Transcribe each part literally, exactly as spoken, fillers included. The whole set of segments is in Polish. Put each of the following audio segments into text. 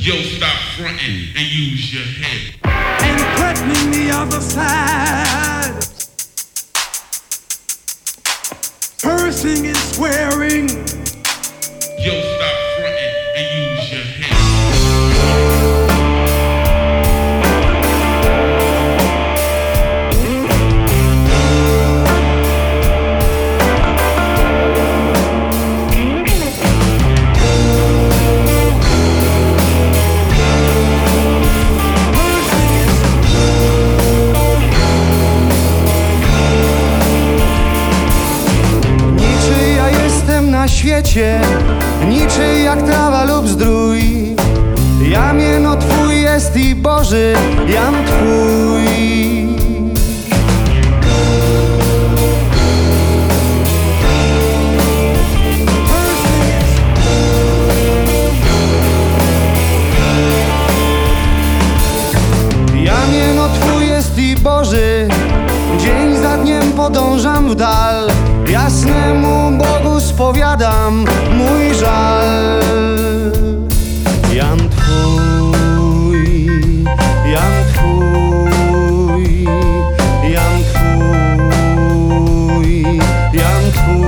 Yo, stop fronting and use your head. And threatening the other side. Cursing and swearing. Yo, stop fronting and use your head. Na świecie, niczy jak trawa lub zdrój. Jam jeno Twój jest i Boży, jam Twój. Jam jeno Twój jest i Boży, dzień za dniem podążam w dal. Jasnemu Bogu spowiadam mój żal. Jam Twój, jam Twój, jam Twój, jam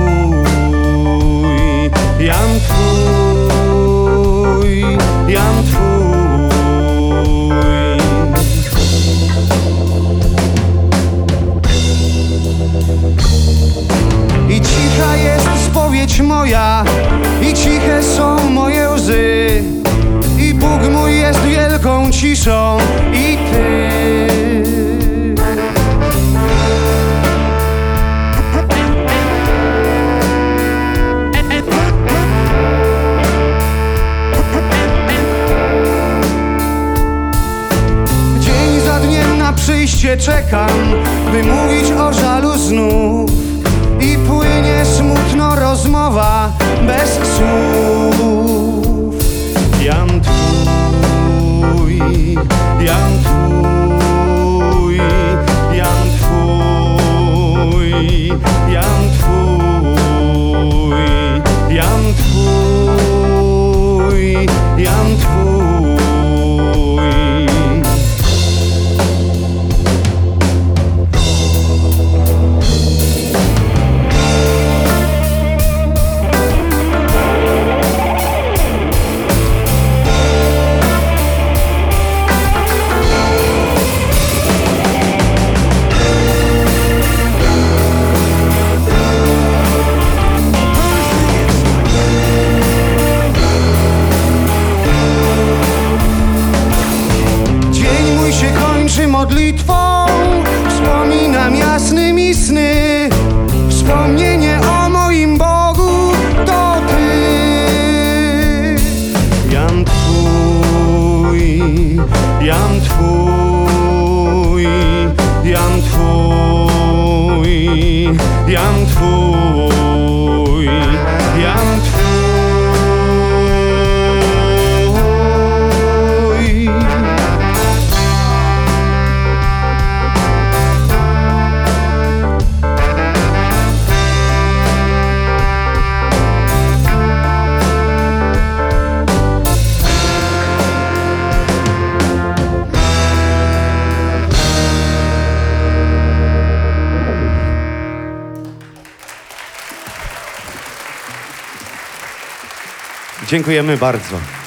Twój, jam Twój, jam Twój. I cicha jest spowiedź moja, i ciche są moje łzy. I Bóg mój jest wielką ciszą, i Ty. Dzień za dniem na przyjście czekam, by mówić o żalu znów. I płynie smutno rozmowa bez słów. Jam Twój, jam Twój, jam Twój, jam Twój, jam Twój, jam Twój. Modlitwą wspominam jasnymi sny. Wspomnienie o moim Bogu to Ty. Jam Twój, jam Twój, jam Twój, jam Twój, jam Twój. Dziękujemy bardzo.